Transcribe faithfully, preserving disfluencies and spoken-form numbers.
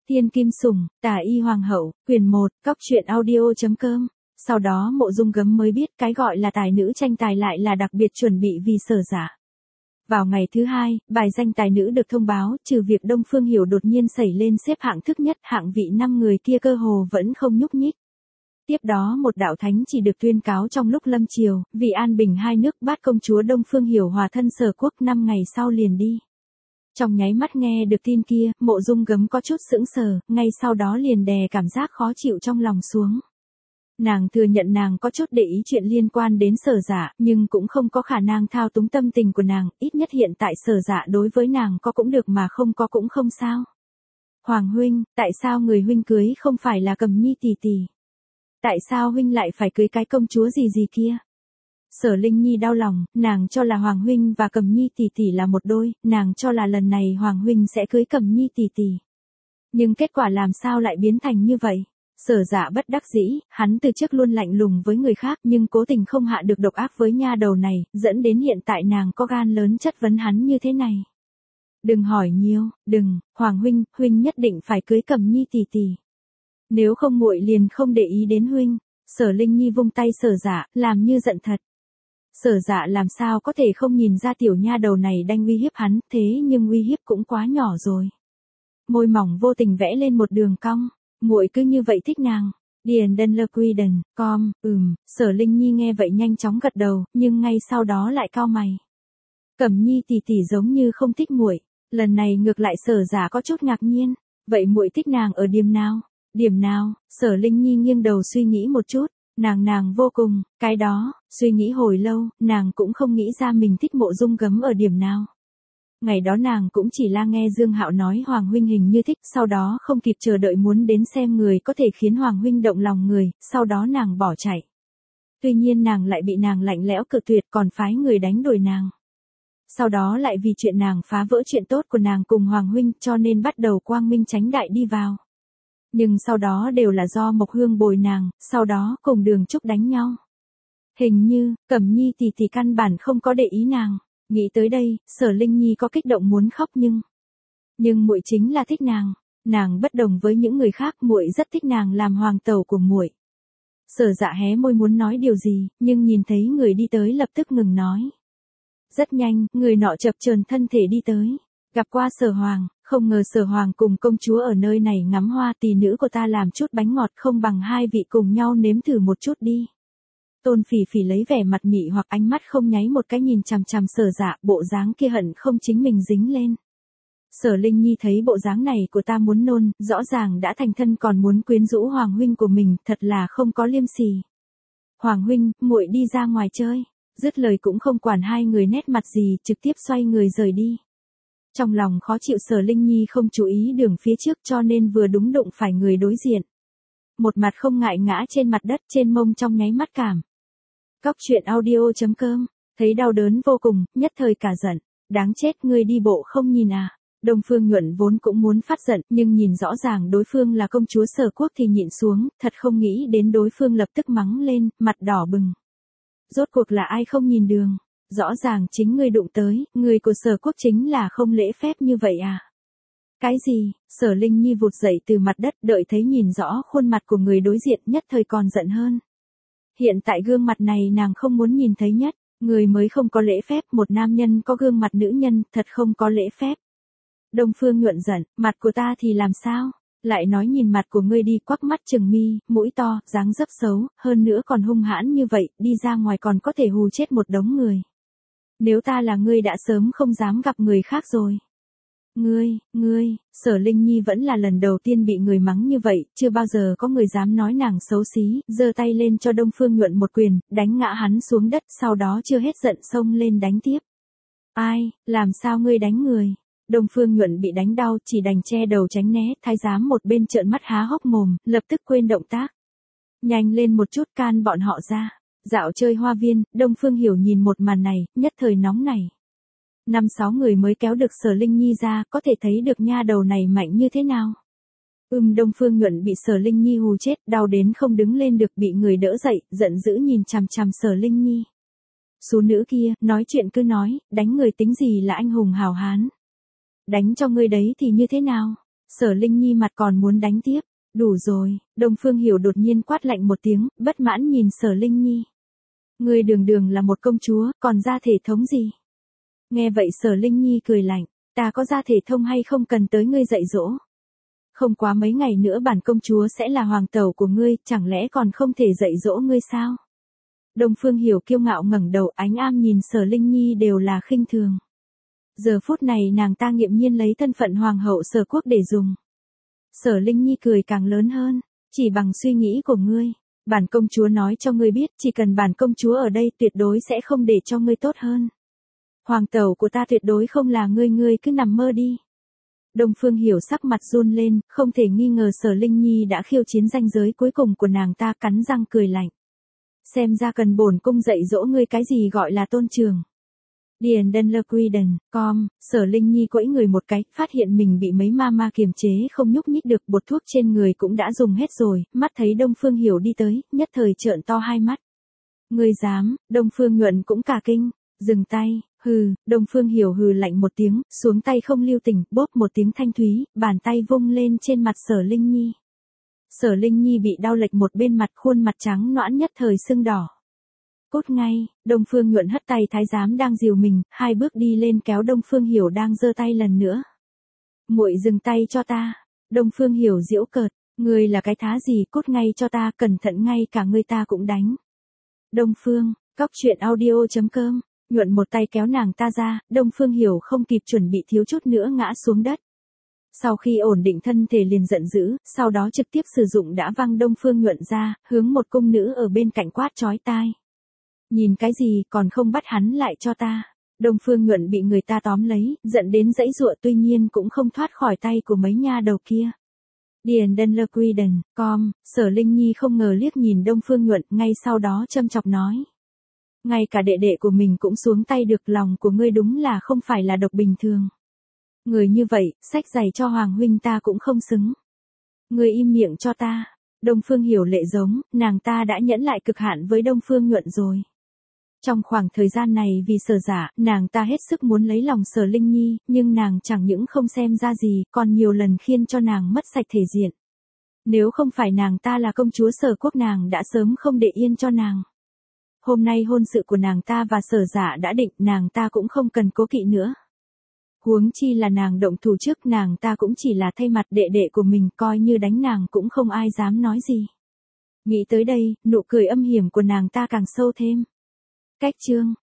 Thiên Kim Sủng, Tà Y Hoàng hậu, quyển một, Cóc truyện audio.com. Sau đó Mộ Dung Gấm mới biết cái gọi là tài nữ tranh tài lại là đặc biệt chuẩn bị vì Sở Dạ. Vào ngày thứ hai, bài danh tài nữ được thông báo, trừ việc Đông Phương Hiểu đột nhiên xảy lên xếp hạng thứ nhất, hạng vị năm người kia cơ hồ vẫn không nhúc nhích. Tiếp đó một đạo thánh chỉ được tuyên cáo trong lúc lâm triều, vì an bình hai nước, Bát công chúa Đông Phương Hiểu hòa thân Sở Quốc năm ngày sau liền đi. Trong nháy mắt nghe được tin kia, Mộ Dung Gấm có chút sững sờ, ngay sau đó liền đè cảm giác khó chịu trong lòng xuống. Nàng thừa nhận nàng có chút để ý chuyện liên quan đến Sở Dạ, nhưng cũng không có khả năng thao túng tâm tình của nàng, ít nhất hiện tại Sở Dạ đối với nàng có cũng được mà không có cũng không sao. Hoàng huynh, tại sao người huynh cưới không phải là Cầm Nhi tỷ tỷ? Tại sao huynh lại phải cưới cái công chúa gì gì kia? Sở Linh Nhi đau lòng, nàng cho là Hoàng huynh và Cầm Nhi tỷ tỷ là một đôi, nàng cho là lần này Hoàng huynh sẽ cưới Cầm Nhi tỷ tỷ. Nhưng kết quả làm sao lại biến thành như vậy? Sở Dạ bất đắc dĩ, hắn từ trước luôn lạnh lùng với người khác nhưng cố tình không hạ được độc ác với nha đầu này, dẫn đến hiện tại nàng có gan lớn chất vấn hắn như thế này. Đừng hỏi nhiều, đừng, Hoàng huynh, huynh nhất định phải cưới Cầm Nhi tỷ tỷ. Nếu không muội liền không để ý đến huynh. Sở Linh Nhi vung tay Sở Dạ, làm như giận thật. Sở Dạ làm sao có thể không nhìn ra tiểu nha đầu này đang uy hiếp hắn, thế nhưng uy hiếp cũng quá nhỏ rồi. Môi mỏng vô tình vẽ lên một đường cong, muội cứ như vậy thích nàng. Điền Đân Lơ Quy Đần, com, ừm, Sở Linh Nhi nghe vậy nhanh chóng gật đầu, nhưng ngay sau đó lại cau mày. Cẩm Nhi tỷ tỷ giống như không thích muội, lần này ngược lại Sở Dạ có chút ngạc nhiên, vậy muội thích nàng ở điểm nào? Điểm nào? Sở Linh Nhi nghiêng đầu suy nghĩ một chút. Nàng nàng vô cùng, cái đó, suy nghĩ hồi lâu, nàng cũng không nghĩ ra mình thích Mộ Dung Gấm ở điểm nào. Ngày đó nàng cũng chỉ là nghe Dương Hạo nói Hoàng huynh hình như thích, sau đó không kịp chờ đợi muốn đến xem người có thể khiến Hoàng huynh động lòng người, sau đó nàng bỏ chạy. Tuy nhiên nàng lại bị nàng lạnh lẽo cự tuyệt còn phái người đánh đuổi nàng. Sau đó lại vì chuyện nàng phá vỡ chuyện tốt của nàng cùng Hoàng huynh cho nên bắt đầu quang minh chánh đại đi vào. Nhưng sau đó đều là do Mộc Hương bồi nàng, sau đó cùng Đường Trúc đánh nhau. Hình như, Cẩm Nhi tỷ tỷ căn bản không có để ý nàng. Nghĩ tới đây, Sở Linh Nhi có kích động muốn khóc nhưng... Nhưng muội chính là thích nàng. Nàng bất đồng với những người khác, muội rất thích nàng làm hoàng tẩu của muội. Sở Dạ hé môi muốn nói điều gì, nhưng nhìn thấy người đi tới lập tức ngừng nói. Rất nhanh, người nọ chập chờn thân thể đi tới. Gặp qua Sở Hoàng, không ngờ Sở Hoàng cùng công chúa ở nơi này ngắm hoa, tỷ nữ của ta làm chút bánh ngọt không bằng hai vị cùng nhau nếm thử một chút đi. Tôn Phỉ Phỉ lấy vẻ mặt mị hoặc ánh mắt không nháy một cái nhìn chằm chằm Sở Dạ, bộ dáng kia hận không chính mình dính lên. Sở Linh Nhi thấy bộ dáng này của ta muốn nôn, rõ ràng đã thành thân còn muốn quyến rũ Hoàng huynh của mình, thật là không có liêm sỉ. Hoàng huynh, muội đi ra ngoài chơi. Dứt lời cũng không quản hai người nét mặt gì, trực tiếp xoay người rời đi. Trong lòng khó chịu Sở Linh Nhi không chú ý đường phía trước cho nên vừa đúng đụng phải người đối diện. Một mặt không ngại ngã trên mặt đất trên mông trong nháy mắt cảm. Cóc truyện audio.com, thấy đau đớn vô cùng, nhất thời cả giận. Đáng chết, ngươi đi bộ không nhìn à. Đông Phương Nhuận vốn cũng muốn phát giận nhưng nhìn rõ ràng đối phương là công chúa Sở Quốc thì nhịn xuống, thật không nghĩ đến đối phương lập tức mắng lên, mặt đỏ bừng. Rốt cuộc là ai không nhìn đường? Rõ ràng chính ngươi đụng tới, người của Sở Quốc chính là không lễ phép như vậy à? Cái gì? Sở Linh Nhi vụt dậy từ mặt đất, đợi thấy nhìn rõ khuôn mặt của người đối diện nhất thời còn giận hơn. Hiện tại gương mặt này nàng không muốn nhìn thấy nhất, người mới không có lễ phép, một nam nhân có gương mặt nữ nhân, thật không có lễ phép. Đông Phương Nhuận giận, mặt của ta thì làm sao? Lại nói nhìn mặt của ngươi đi, quắc mắt trừng mi, mũi to, dáng dấp xấu, hơn nữa còn hung hãn như vậy, đi ra ngoài còn có thể hù chết một đống người. Nếu ta là ngươi đã sớm không dám gặp người khác rồi. Ngươi, ngươi, Sở Linh Nhi vẫn là lần đầu tiên bị người mắng như vậy, chưa bao giờ có người dám nói nàng xấu xí, giơ tay lên cho Đông Phương Nhuận một quyền, đánh ngã hắn xuống đất, sau đó chưa hết giận xông lên đánh tiếp. Ai, làm sao ngươi đánh người? Đông Phương Nhuận bị đánh đau chỉ đành che đầu tránh né, thái giám một bên trợn mắt há hốc mồm, lập tức quên động tác. Nhanh lên một chút, can bọn họ ra. Dạo chơi hoa viên, Đông Phương Hiểu nhìn một màn này, nhất thời nóng nảy. Năm sáu người mới kéo được Sở Linh Nhi ra, có thể thấy được nha đầu này mạnh như thế nào. Ừm Đông Phương Nhuận bị Sở Linh Nhi hù chết, đau đến không đứng lên được, bị người đỡ dậy, giận dữ nhìn chằm chằm Sở Linh Nhi. Số nữ kia, nói chuyện cứ nói, đánh người tính gì là anh hùng hào hán. Đánh cho ngươi đấy thì như thế nào? Sở Linh Nhi mặt còn muốn đánh tiếp. Đủ rồi, Đông Phương Hiểu đột nhiên quát lạnh một tiếng, bất mãn nhìn Sở Linh Nhi. Ngươi đường đường là một công chúa, còn ra thể thống gì? Nghe vậy Sở Linh Nhi cười lạnh, ta có ra thể thông hay không cần tới ngươi dạy dỗ. Không quá mấy ngày nữa bản công chúa sẽ là hoàng tẩu của ngươi, chẳng lẽ còn không thể dạy dỗ ngươi sao? Đông Phương Hiểu kiêu ngạo ngẩng đầu, ánh am nhìn Sở Linh Nhi đều là khinh thường. Giờ phút này nàng ta nghiệm nhiên lấy thân phận hoàng hậu Sở quốc để dùng. Sở Linh Nhi cười càng lớn hơn, chỉ bằng suy nghĩ của ngươi, bản công chúa nói cho ngươi biết, chỉ cần bản công chúa ở đây tuyệt đối sẽ không để cho ngươi tốt hơn. Hoàng tẩu của ta tuyệt đối không là ngươi, ngươi cứ nằm mơ đi. Đông Phương Hiểu sắc mặt run lên, không thể nghi ngờ Sở Linh Nhi đã khiêu chiến ranh giới cuối cùng của nàng ta, cắn răng cười lạnh. Xem ra cần bổn cung dạy dỗ ngươi cái gì gọi là tôn trường. Điền Đân Lơ Quy Đần, com, Sở Linh Nhi quẫy người một cái, phát hiện mình bị mấy ma ma kiềm chế không nhúc nhích được, bột thuốc trên người cũng đã dùng hết rồi, mắt thấy Đông Phương Hiểu đi tới, nhất thời trợn to hai mắt. Ngươi dám, Đông Phương Nhuận cũng cả kinh, dừng tay, hừ, Đông Phương Hiểu hừ lạnh một tiếng, xuống tay không lưu tình, bóp một tiếng thanh thúy, bàn tay vung lên trên mặt Sở Linh Nhi. Sở Linh Nhi bị đau lệch một bên mặt, khuôn mặt trắng nõn nhất thời sưng đỏ. Cút ngay, Đông Phương Nhuận hất tay thái giám đang dìu mình, hai bước đi lên kéo Đông Phương Hiểu đang giơ tay lần nữa. Muội dừng tay cho ta. Đông Phương Hiểu giễu cợt, ngươi là cái thá gì, cút ngay cho ta, cẩn thận ngay cả ngươi ta cũng đánh. Đông Phương, cóc truyện audio chấm com, Nhuận một tay kéo nàng ta ra, Đông Phương Hiểu không kịp chuẩn bị thiếu chút nữa ngã xuống đất. Sau khi ổn định thân thể liền giận dữ, sau đó trực tiếp sử dụng đã văng Đông Phương Nhuận ra, hướng một cung nữ ở bên cạnh quát chói tai. Nhìn cái gì, còn không bắt hắn lại cho ta. Đông Phương Nhuận bị người ta tóm lấy, giận đến giãy giụa, tuy nhiên cũng không thoát khỏi tay của mấy nha đầu kia. Điền Đân Lơ Quy Đần, com, Sở Linh Nhi không ngờ liếc nhìn Đông Phương Nhuận, ngay sau đó châm chọc nói. Ngay cả đệ đệ của mình cũng xuống tay được, lòng của ngươi đúng là không phải là độc bình thường. Người như vậy, xách giày cho Hoàng huynh ta cũng không xứng. Ngươi im miệng cho ta. Đông Phương Hiểu lệ giống, nàng ta đã nhẫn lại cực hạn với Đông Phương Nhuận rồi. Trong khoảng thời gian này vì Sở Giả, nàng ta hết sức muốn lấy lòng Sở Linh Nhi, nhưng nàng chẳng những không xem ra gì, còn nhiều lần khiến cho nàng mất sạch thể diện. Nếu không phải nàng ta là công chúa Sở quốc, nàng đã sớm không để yên cho nàng. Hôm nay hôn sự của nàng ta và Sở Giả đã định, nàng ta cũng không cần cố kỵ nữa. Huống chi là nàng động thủ trước, nàng ta cũng chỉ là thay mặt đệ đệ của mình, coi như đánh nàng cũng không ai dám nói gì. Nghĩ tới đây, nụ cười âm hiểm của nàng ta càng sâu thêm. Cách chương